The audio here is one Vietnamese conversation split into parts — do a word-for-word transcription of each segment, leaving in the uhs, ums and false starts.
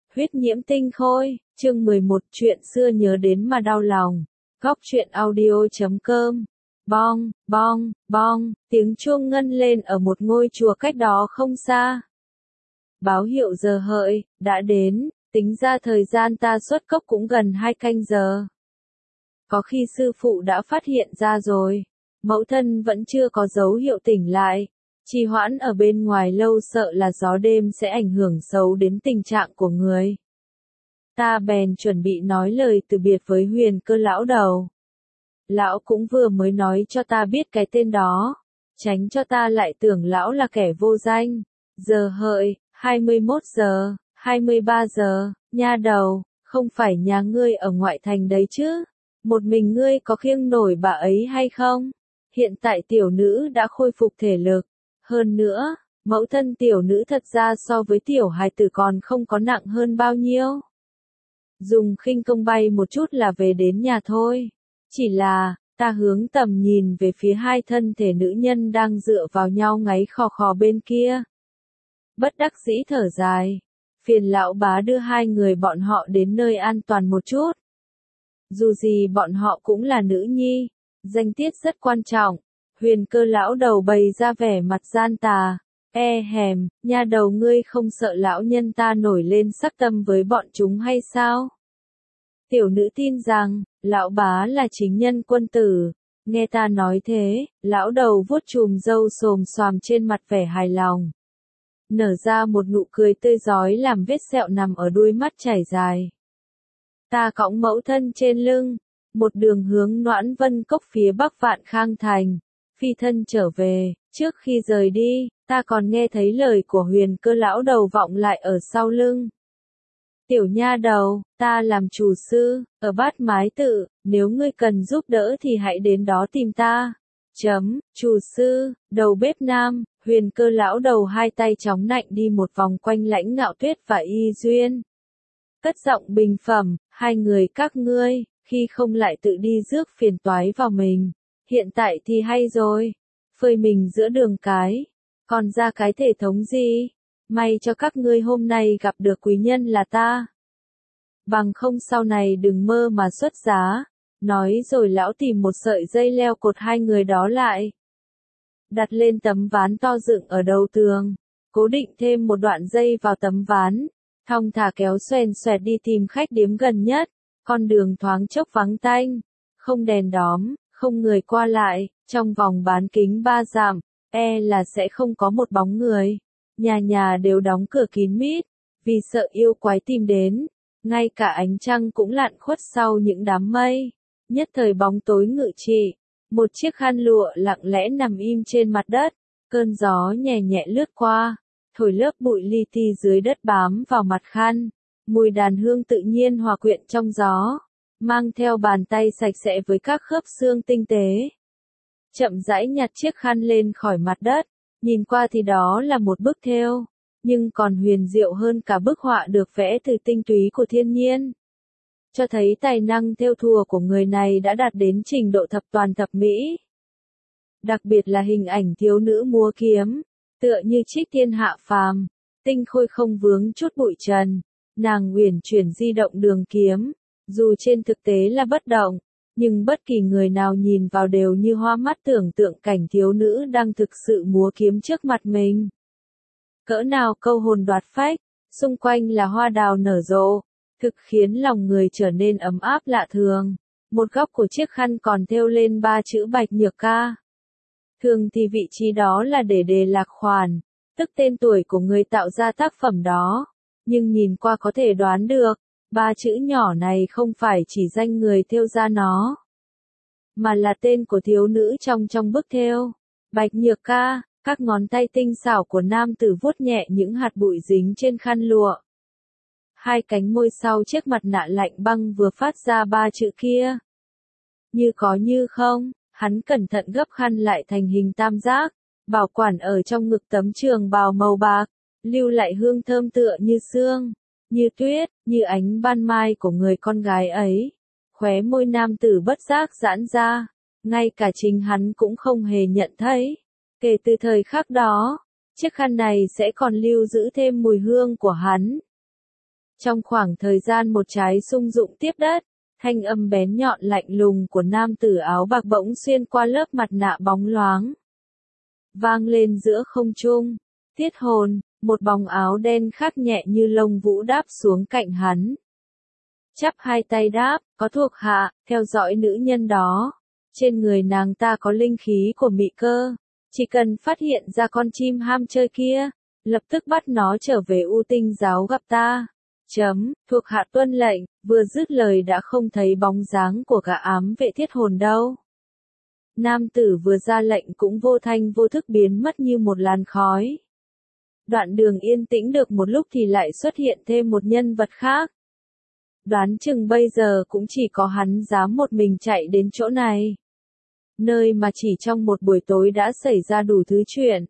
Huyết nhiễm tinh khôi, chương mười một, chuyện xưa nhớ đến mà đau lòng. Góc truyện audio chấm com. Bong, bong, bong, tiếng chuông ngân lên ở một ngôi chùa cách đó không xa. Báo hiệu giờ hợi, đã đến, tính ra thời gian ta xuất cốc cũng gần hai canh giờ. Có khi sư phụ đã phát hiện ra rồi, mẫu thân vẫn chưa có dấu hiệu tỉnh lại. Trì hoãn ở bên ngoài lâu sợ là gió đêm sẽ ảnh hưởng xấu đến tình trạng của người. Ta bèn chuẩn bị nói lời từ biệt với Huyền Cơ lão đầu. Lão cũng vừa mới nói cho ta biết cái tên đó, tránh cho ta lại tưởng lão là kẻ vô danh. Giờ hợi, hai mươi mốt giờ, hai mươi ba giờ, nha đầu, không phải nhà ngươi ở ngoại thành đấy chứ? Một mình ngươi có khiêng nổi bà ấy hay không? Hiện tại tiểu nữ đã khôi phục thể lực. Hơn nữa, mẫu thân tiểu nữ thật ra so với tiểu hài tử còn không có nặng hơn bao nhiêu. Dùng khinh công bay một chút là về đến nhà thôi. Chỉ là, ta hướng tầm nhìn về phía hai thân thể nữ nhân đang dựa vào nhau ngáy khò khò bên kia. Bất đắc dĩ thở dài. Phiền lão bá đưa hai người bọn họ đến nơi an toàn một chút. Dù gì bọn họ cũng là nữ nhi. Danh tiết rất quan trọng. Huyền Cơ lão đầu bày ra vẻ mặt gian tà. E hèm, nha đầu ngươi không sợ lão nhân ta nổi lên sắc tâm với bọn chúng hay sao? Tiểu nữ tin rằng, lão bá là chính nhân quân tử. Nghe ta nói thế, lão đầu vuốt chùm râu xồm xoàm trên mặt vẻ hài lòng. Nở ra một nụ cười tươi rói làm vết sẹo nằm ở đuôi mắt chảy dài. Ta cõng mẫu thân trên lưng, một đường hướng Noãn Vân Cốc phía bắc Vạn Khang Thành. Phi thân trở về, trước khi rời đi, ta còn nghe thấy lời của Huyền Cơ lão đầu vọng lại ở sau lưng. Tiểu nha đầu, ta làm chủ sư, ở Bát Mái Tự, nếu ngươi cần giúp đỡ thì hãy đến đó tìm ta. Chấm, chủ sư, đầu bếp nam, Huyền Cơ lão đầu hai tay chóng nạnh đi một vòng quanh Lãnh Ngạo Tuyết và Y Duyên. Cất giọng bình phẩm, hai người các ngươi, khi không lại tự đi rước phiền toái vào mình. Hiện tại thì hay rồi, phơi mình giữa đường cái, còn ra cái thể thống gì, may cho các ngươi hôm nay gặp được quý nhân là ta. Bằng không sau này đừng mơ mà xuất giá, nói rồi lão tìm một sợi dây leo cột hai người đó lại. Đặt lên tấm ván to dựng ở đầu tường, cố định thêm một đoạn dây vào tấm ván, thong thả kéo xoèn xoẹt đi tìm khách điếm gần nhất, con đường thoáng chốc vắng tanh, không đèn đóm. Không người qua lại, trong vòng bán kính ba dặm, e là sẽ không có một bóng người. Nhà nhà đều đóng cửa kín mít, vì sợ yêu quái tìm đến. Ngay cả ánh trăng cũng lặn khuất sau những đám mây. Nhất thời bóng tối ngự trị, một chiếc khăn lụa lặng lẽ nằm im trên mặt đất. Cơn gió nhẹ nhẹ lướt qua, thổi lớp bụi li ti dưới đất bám vào mặt khăn. Mùi đàn hương tự nhiên hòa quyện trong gió. Mang theo bàn tay sạch sẽ với các khớp xương tinh tế. Chậm rãi nhặt chiếc khăn lên khỏi mặt đất, nhìn qua thì đó là một bức thêu, nhưng còn huyền diệu hơn cả bức họa được vẽ từ tinh túy của thiên nhiên. Cho thấy tài năng thêu thùa của người này đã đạt đến trình độ thập toàn thập mỹ. Đặc biệt là hình ảnh thiếu nữ múa kiếm, tựa như trích thiên hạ phàm, tinh khôi không vướng chút bụi trần, nàng uyển chuyển di động đường kiếm. Dù trên thực tế là bất động, nhưng bất kỳ người nào nhìn vào đều như hoa mắt tưởng tượng cảnh thiếu nữ đang thực sự múa kiếm trước mặt mình. Cỡ nào câu hồn đoạt phách, xung quanh là hoa đào nở rộ, thực khiến lòng người trở nên ấm áp lạ thường. Một góc của chiếc khăn còn thêu lên ba chữ Bạch Nhược Ca. Thường thì vị trí đó là để đề lạc khoản, tức tên tuổi của người tạo ra tác phẩm đó, nhưng nhìn qua có thể đoán được. Ba chữ nhỏ này không phải chỉ danh người thêu ra nó, mà là tên của thiếu nữ trong trong bức thêu. Bạch Nhược Ca, các ngón tay tinh xảo của nam tử vuốt nhẹ những hạt bụi dính trên khăn lụa. Hai cánh môi sau chiếc mặt nạ lạnh băng vừa phát ra ba chữ kia. Như có như không, hắn cẩn thận gấp khăn lại thành hình tam giác, bảo quản ở trong ngực tấm trường bào màu bạc, lưu lại hương thơm tựa như sương. Như tuyết, như ánh ban mai của người con gái ấy. Khóe môi nam tử bất giác giãn ra, ngay cả chính hắn cũng không hề nhận thấy. Kể từ thời khắc đó, chiếc khăn này sẽ còn lưu giữ thêm mùi hương của hắn. Trong khoảng thời gian một trái sung dụng tiếp đất, thanh âm bén nhọn lạnh lùng của nam tử áo bạc bỗng xuyên qua lớp mặt nạ bóng loáng. Vang lên giữa không trung. Tiết hồn, một bóng áo đen khác nhẹ như lông vũ đáp xuống cạnh hắn. Chắp hai tay đáp, có thuộc hạ, theo dõi nữ nhân đó. Trên người nàng ta có linh khí của mị cơ. Chỉ cần phát hiện ra con chim ham chơi kia, lập tức bắt nó trở về U Tinh giáo gặp ta. Chấm, thuộc hạ tuân lệnh, vừa dứt lời đã không thấy bóng dáng của gã ám vệ thiết hồn đâu. Nam tử vừa ra lệnh cũng vô thanh vô thức biến mất như một làn khói. Đoạn đường yên tĩnh được một lúc thì lại xuất hiện thêm một nhân vật khác. Đoán chừng bây giờ cũng chỉ có hắn dám một mình chạy đến chỗ này. Nơi mà chỉ trong một buổi tối đã xảy ra đủ thứ chuyện.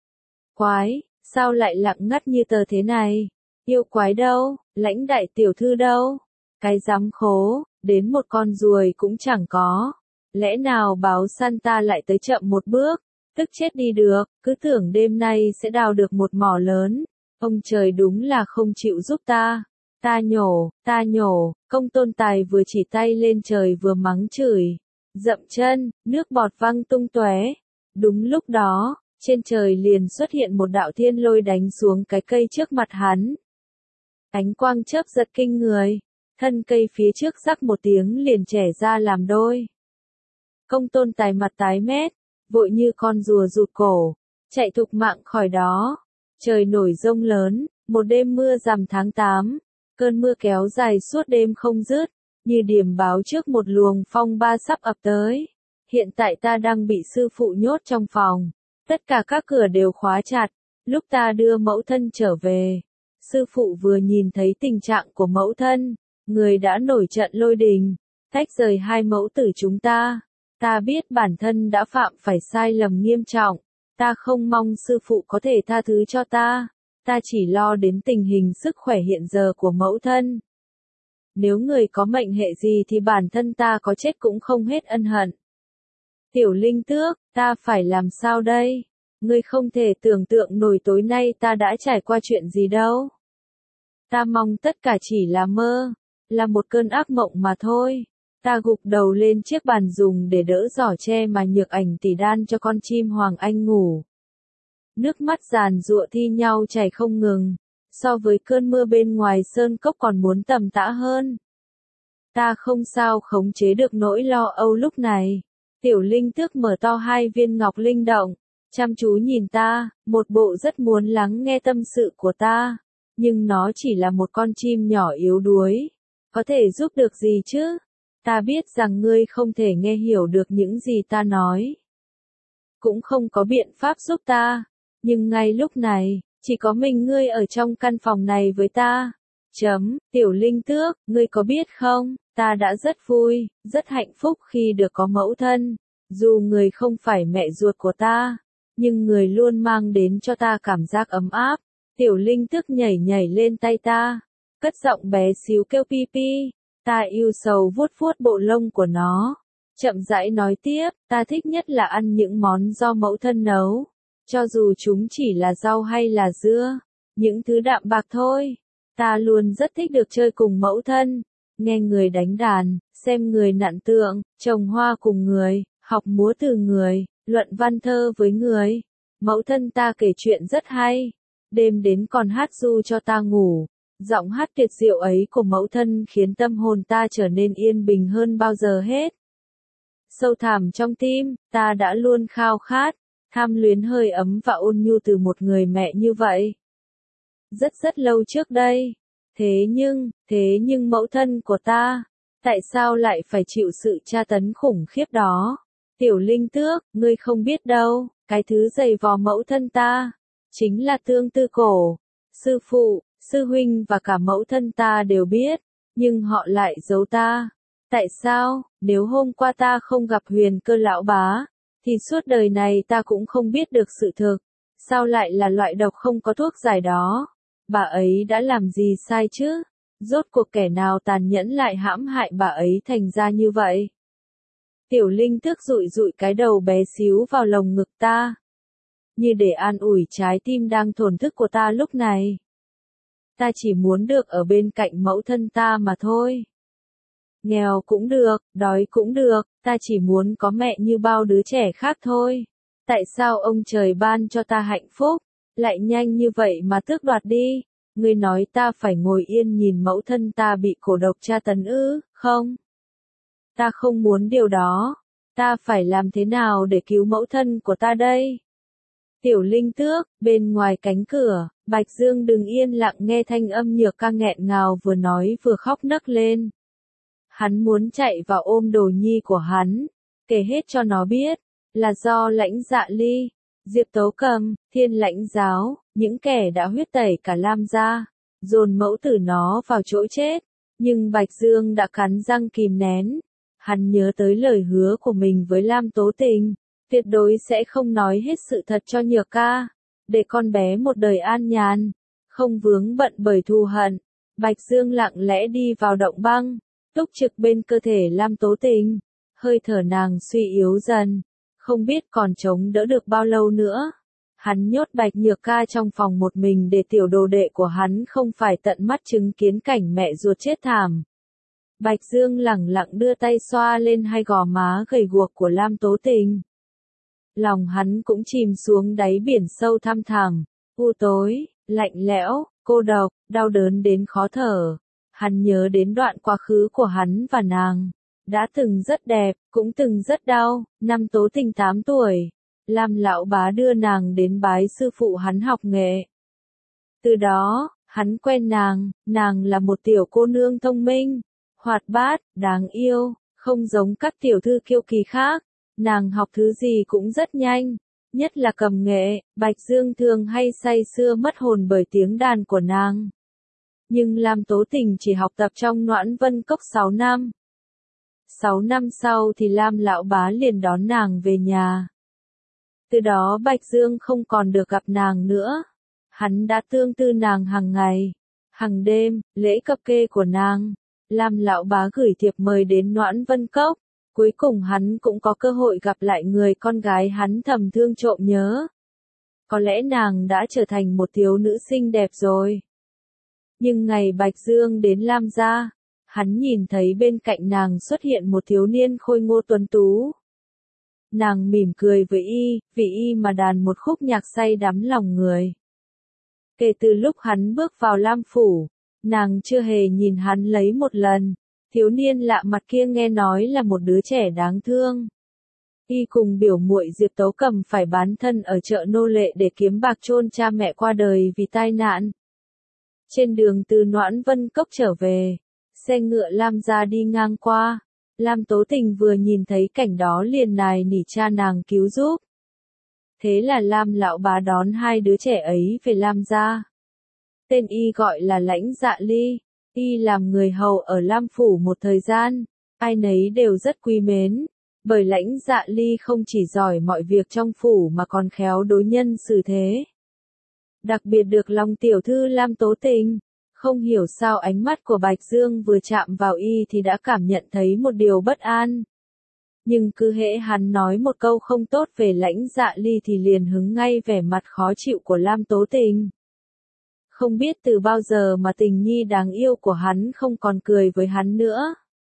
Quái, sao lại lặng ngắt như tờ thế này? Yêu quái đâu, lãnh đại tiểu thư đâu? Cái giám khố, đến một con ruồi cũng chẳng có. Lẽ nào báo săn ta lại tới chậm một bước? Tức chết đi được, cứ tưởng đêm nay sẽ đào được một mỏ lớn. Ông trời đúng là không chịu giúp ta. Ta nhổ, ta nhổ, Công Tôn Tài vừa chỉ tay lên trời vừa mắng chửi. Dậm chân, nước bọt văng tung tóe. Đúng lúc đó, trên trời liền xuất hiện một đạo thiên lôi đánh xuống cái cây trước mặt hắn. Ánh quang chớp giật kinh người, thân cây phía trước rắc một tiếng liền chẻ ra làm đôi. Công Tôn Tài mặt tái mét, vội như con rùa rụt cổ, chạy thục mạng khỏi đó. Trời nổi giông lớn, một đêm mưa rằm tháng tám, cơn mưa kéo dài suốt đêm không dứt, như điểm báo trước một luồng phong ba sắp ập tới. Hiện tại ta đang bị sư phụ nhốt trong phòng, tất cả các cửa đều khóa chặt. Lúc ta đưa mẫu thân trở về, sư phụ vừa nhìn thấy tình trạng của mẫu thân, người đã nổi trận lôi đình, tách rời hai mẫu tử chúng ta. Ta biết bản thân đã phạm phải sai lầm nghiêm trọng, ta không mong sư phụ có thể tha thứ cho ta, ta chỉ lo đến tình hình sức khỏe hiện giờ của mẫu thân. Nếu người có mệnh hệ gì thì bản thân ta có chết cũng không hết ân hận. Tiểu Linh Tước, ta phải làm sao đây? Ngươi không thể tưởng tượng nổi tối nay ta đã trải qua chuyện gì đâu. Ta mong tất cả chỉ là mơ, là một cơn ác mộng mà thôi. Ta gục đầu lên chiếc bàn dùng để đỡ giỏ tre mà Nhược Ảnh tỉ đan cho con chim Hoàng Anh ngủ. Nước mắt giàn giụa thi nhau chảy không ngừng, so với cơn mưa bên ngoài sơn cốc còn muốn tầm tã hơn. Ta không sao khống chế được nỗi lo âu lúc này. Tiểu Linh Tước mở to hai viên ngọc linh động, chăm chú nhìn ta, một bộ rất muốn lắng nghe tâm sự của ta, nhưng nó chỉ là một con chim nhỏ yếu đuối, có thể giúp được gì chứ? Ta biết rằng ngươi không thể nghe hiểu được những gì ta nói, cũng không có biện pháp giúp ta, nhưng ngay lúc này, chỉ có mình ngươi ở trong căn phòng này với ta. Chấm, Tiểu Linh Tước, ngươi có biết không, ta đã rất vui, rất hạnh phúc khi được có mẫu thân, dù người không phải mẹ ruột của ta, nhưng người luôn mang đến cho ta cảm giác ấm áp. Tiểu Linh Tước nhảy nhảy lên tay ta, cất giọng bé xíu kêu pi pi. Ta yêu sầu vuốt vuốt bộ lông của nó, chậm rãi nói tiếp, ta thích nhất là ăn những món do mẫu thân nấu, cho dù chúng chỉ là rau hay là dưa, những thứ đạm bạc thôi. Ta luôn rất thích được chơi cùng mẫu thân, nghe người đánh đàn, xem người nặn tượng, trồng hoa cùng người, học múa từ người, luận văn thơ với người. Mẫu thân ta kể chuyện rất hay, đêm đến còn hát ru cho ta ngủ. Giọng hát tuyệt diệu ấy của mẫu thân khiến tâm hồn ta trở nên yên bình hơn bao giờ hết. Sâu thẳm trong tim, ta đã luôn khao khát, tham luyến hơi ấm và ôn nhu từ một người mẹ như vậy. Rất rất lâu trước đây. Thế nhưng, thế nhưng mẫu thân của ta, tại sao lại phải chịu sự tra tấn khủng khiếp đó? Tiểu Linh Tước, ngươi không biết đâu, cái thứ dày vò mẫu thân ta, chính là tương tư cổ. Sư phụ, sư huynh và cả mẫu thân ta đều biết, nhưng họ lại giấu ta. Tại sao, nếu hôm qua ta không gặp Huyền Cơ lão bá, thì suốt đời này ta cũng không biết được sự thực. Sao lại là loại độc không có thuốc giải đó? Bà ấy đã làm gì sai chứ? Rốt cuộc kẻ nào tàn nhẫn lại hãm hại bà ấy thành ra như vậy? Tiểu Linh Tước dụi dụi cái đầu bé xíu vào lồng ngực ta, như để an ủi trái tim đang thổn thức của ta lúc này. ta chỉ muốn được ở bên cạnh mẫu thân ta mà thôi. Nghèo cũng được, đói cũng được, ta chỉ muốn có mẹ như bao đứa trẻ khác thôi. Tại sao ông trời ban cho ta hạnh phúc, lại nhanh như vậy mà tước đoạt đi? Ngươi nói ta phải ngồi yên nhìn mẫu thân ta bị cổ độc tra tấn ư? Không. Ta không muốn điều đó. Ta phải làm thế nào để cứu mẫu thân của ta đây? Tiểu Linh Tước, bên ngoài cánh cửa, Bạch Dương đứng yên lặng nghe thanh âm Nhược Ca nghẹn ngào vừa nói vừa khóc nấc lên. Hắn muốn chạy vào ôm đồ nhi của hắn, kể hết cho nó biết, là do Lãnh Dạ Ly, Diệp Tấu Cầm, Thiên Lãnh Giáo, những kẻ đã huyết tẩy cả Lam gia, dồn mẫu tử nó vào chỗ chết. Nhưng Bạch Dương đã cắn răng kìm nén. Hắn nhớ tới lời hứa của mình với Lam Tố Tình, tuyệt đối sẽ không nói hết sự thật cho Nhược Ca, để con bé một đời an nhàn, không vướng bận bởi thù hận. Bạch Dương lặng lẽ đi vào động băng, túc trực bên cơ thể Lam Tố Tình, hơi thở nàng suy yếu dần, không biết còn chống đỡ được bao lâu nữa. Hắn nhốt Bạch Nhược Ca trong phòng một mình để tiểu đồ đệ của hắn không phải tận mắt chứng kiến cảnh mẹ ruột chết thảm. Bạch Dương lẳng lặng đưa tay xoa lên hai gò má gầy guộc của Lam Tố Tình. Lòng hắn cũng chìm xuống đáy biển sâu thăm thẳm, u tối, lạnh lẽo, cô độc, đau đớn đến khó thở. Hắn nhớ đến đoạn quá khứ của hắn và nàng. Đã từng rất đẹp, cũng từng rất đau. Năm Tố Tình tám tuổi, Lam lão bá đưa nàng đến bái sư phụ hắn học nghệ. Từ đó, hắn quen nàng, nàng là một tiểu cô nương thông minh, hoạt bát, đáng yêu, không giống các tiểu thư kiêu kỳ khác. Nàng học thứ gì cũng rất nhanh, nhất là cầm nghệ. Bạch Dương thường hay say sưa mất hồn bởi tiếng đàn của nàng. Nhưng Lam Tố Tình chỉ học tập trong Noãn Vân Cốc sáu năm. sáu năm sau thì Lam lão bá liền đón nàng về nhà. Từ đó Bạch Dương không còn được gặp nàng nữa. Hắn đã tương tư nàng hàng ngày, hàng đêm, lễ cập kê của nàng. Lam lão bá gửi thiệp mời đến Noãn Vân Cốc. Cuối cùng hắn cũng có cơ hội gặp lại người con gái hắn thầm thương trộm nhớ. Có lẽ nàng đã trở thành một thiếu nữ xinh đẹp rồi. Nhưng ngày Bạch Dương đến Lam gia, hắn nhìn thấy bên cạnh nàng xuất hiện một thiếu niên khôi ngô tuấn tú. Nàng mỉm cười với y, vì y mà đàn một khúc nhạc say đắm lòng người. Kể từ lúc hắn bước vào Lam phủ, nàng chưa hề nhìn hắn lấy một lần. Thiếu niên lạ mặt kia nghe nói là một đứa trẻ đáng thương. Y cùng biểu muội Diệp Tấu Cầm phải bán thân ở chợ nô lệ để kiếm bạc chôn cha mẹ qua đời vì tai nạn. Trên đường từ Noãn Vân Cốc trở về, xe ngựa Lam gia đi ngang qua. Lam Tố Tình vừa nhìn thấy cảnh đó liền nài nỉ cha nàng cứu giúp. Thế là Lam lão bá đón hai đứa trẻ ấy về Lam gia. Tên y gọi là Lãnh Dạ Ly. Y làm người hầu ở Lam phủ một thời gian, ai nấy đều rất quý mến, bởi Lãnh Dạ Ly không chỉ giỏi mọi việc trong phủ mà còn khéo đối nhân xử thế. Đặc biệt được lòng tiểu thư Lam Tố Tình, không hiểu sao ánh mắt của Bạch Dương vừa chạm vào y thì đã cảm nhận thấy một điều bất an. Nhưng cứ hễ hắn nói một câu không tốt về Lãnh Dạ Ly thì liền hứng ngay vẻ mặt khó chịu của Lam Tố Tình. Không biết từ bao giờ mà tình nhi đáng yêu của hắn không còn cười với hắn nữa.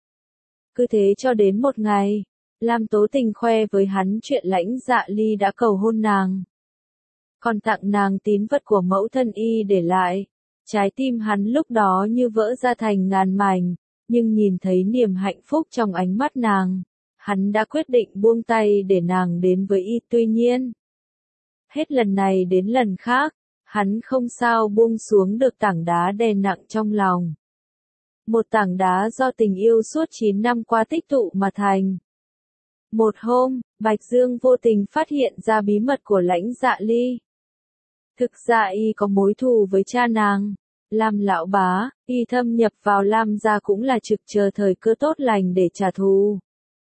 Cứ thế cho đến một ngày, Lam Tố Tình khoe với hắn chuyện Lãnh Dạ Ly đã cầu hôn nàng. Còn tặng nàng tín vật của mẫu thân y để lại. Trái tim hắn lúc đó như vỡ ra thành ngàn mảnh, nhưng nhìn thấy niềm hạnh phúc trong ánh mắt nàng, hắn đã quyết định buông tay để nàng đến với y. Tuy nhiên, hết lần này đến lần khác, hắn không sao buông xuống được tảng đá đè nặng trong lòng. Một tảng đá do tình yêu suốt chín năm qua tích tụ mà thành. Một hôm, Bạch Dương vô tình phát hiện ra bí mật của Lãnh Dạ Ly. Thực ra y có mối thù với cha nàng, Lam lão bá. Y thâm nhập vào Lam gia cũng là trực chờ thời cơ tốt lành để trả thù.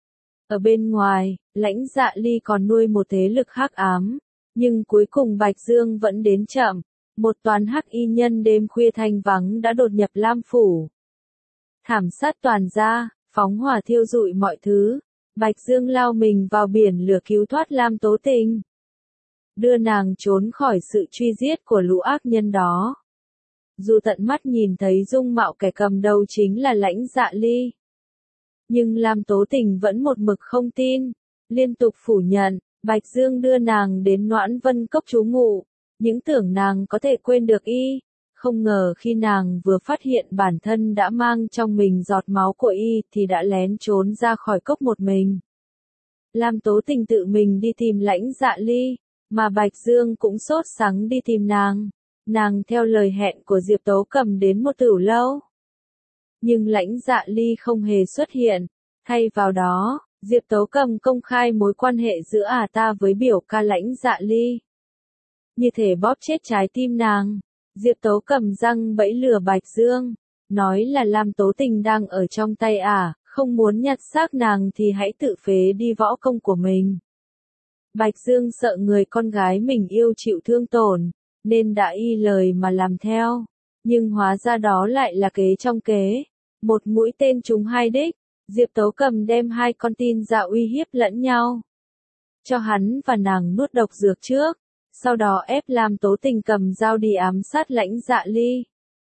Ở bên ngoài, Lãnh Dạ Ly còn nuôi một thế lực hắc ám. Nhưng cuối cùng Bạch Dương vẫn đến chậm. Một toán hắc y nhân đêm khuya thanh vắng đã đột nhập Lam phủ. Thảm sát toàn gia, phóng hỏa thiêu rụi mọi thứ. Bạch Dương lao mình vào biển lửa cứu thoát Lam Tố Tình. Đưa nàng trốn khỏi sự truy giết của lũ ác nhân đó. dù tận mắt nhìn thấy dung mạo kẻ cầm đầu chính là Lãnh Dạ Ly. Nhưng Lam Tố Tình vẫn một mực không tin, liên tục phủ nhận, Bạch Dương đưa nàng đến Noãn Vân Cốc trú ngụ, những tưởng nàng có thể quên được y, không ngờ khi nàng vừa phát hiện bản thân đã mang trong mình giọt máu của y thì đã lén trốn ra khỏi cốc một mình. Lam Tố Tình tự mình đi tìm Lãnh Dạ Ly, mà Bạch Dương cũng sốt sắng đi tìm nàng. Nàng theo lời hẹn của Diệp Tố Cầm đến một tửu lâu. Nhưng Lãnh Dạ Ly không hề xuất hiện, thay vào đó, Diệp Tố Cầm công khai mối quan hệ giữa ả ta với biểu ca Lãnh Dạ Ly. Như thể bóp chết trái tim nàng, Diệp Tố Cầm răng bẫy lừa Bạch Dương, nói là Lam Tố Tình đang ở trong tay ả, không muốn nhặt xác nàng thì hãy tự phế đi võ công của mình. Bạch Dương sợ người con gái mình yêu chịu thương tổn, nên đã y lời mà làm theo, nhưng hóa ra đó lại là kế trong kế, một mũi tên trúng hai đích, Diệp Tố Cầm đem hai con tin ra uy hiếp lẫn nhau. Cho hắn và nàng nuốt độc dược trước, sau đó ép Lam Tố Tình cầm dao đi ám sát Lãnh Dạ Ly.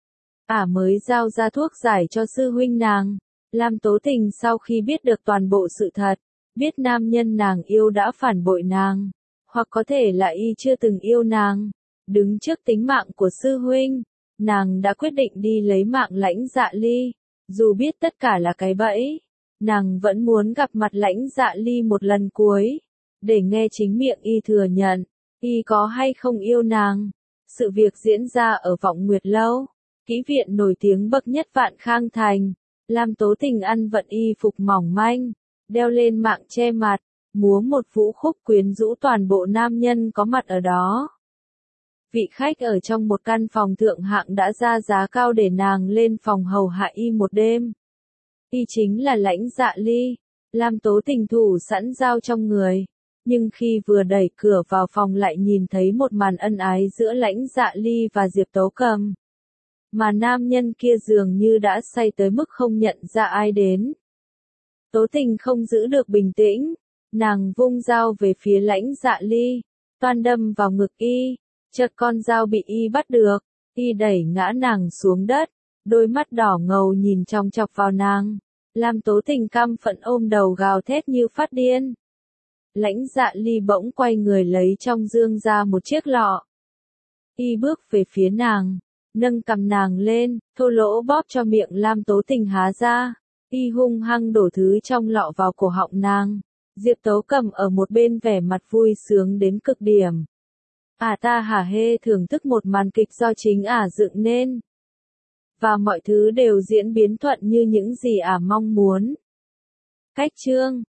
Ả mới giao ra thuốc giải cho sư huynh nàng. Lam Tố Tình sau khi biết được toàn bộ sự thật, biết nam nhân nàng yêu đã phản bội nàng, hoặc có thể là y chưa từng yêu nàng, đứng trước tính mạng của sư huynh, nàng đã quyết định đi lấy mạng Lãnh Dạ Ly, dù biết tất cả là cái bẫy, nàng vẫn muốn gặp mặt Lãnh Dạ Ly một lần cuối, để nghe chính miệng y thừa nhận, y có hay không yêu nàng. Sự việc diễn ra ở Vọng Nguyệt Lâu, kỹ viện nổi tiếng bậc nhất Vạn Khang Thành. Lam Tố Tình ăn vận y phục mỏng manh, đeo lên mạng che mặt, múa một vũ khúc quyến rũ toàn bộ nam nhân có mặt ở đó. Vị khách ở trong một căn phòng thượng hạng đã ra giá cao để nàng lên phòng hầu hạ y một đêm. Y chính là Lãnh Dạ Ly. Lam Tố Tình thủ sẵn dao trong người, nhưng khi vừa đẩy cửa vào phòng lại nhìn thấy một màn ân ái giữa Lãnh Dạ Ly và Diệp Tố Cầm. Mà nam nhân kia dường như đã say tới mức không nhận ra ai đến. Tố Tình không giữ được bình tĩnh, nàng vung dao về phía Lãnh Dạ Ly, toan đâm vào ngực y, chợt con dao bị y bắt được, y đẩy ngã nàng xuống đất, đôi mắt đỏ ngầu nhìn chòng chọc vào nàng. Lam Tố Tình căm phẫn ôm đầu gào thét như phát điên. Lãnh Dạ Ly bỗng quay người lấy trong dương ra một chiếc lọ. Y bước về phía nàng, nâng cầm nàng lên, thô lỗ bóp cho miệng Lam Tố Tình há ra, y hung hăng đổ thứ trong lọ vào cổ họng nàng. Diệp Tố Cầm ở một bên vẻ mặt vui sướng đến cực điểm. Ả ta hả hê thưởng thức một màn kịch do chính ả dựng nên. Và mọi thứ đều diễn biến thuận như những gì ả mong muốn. Cách chương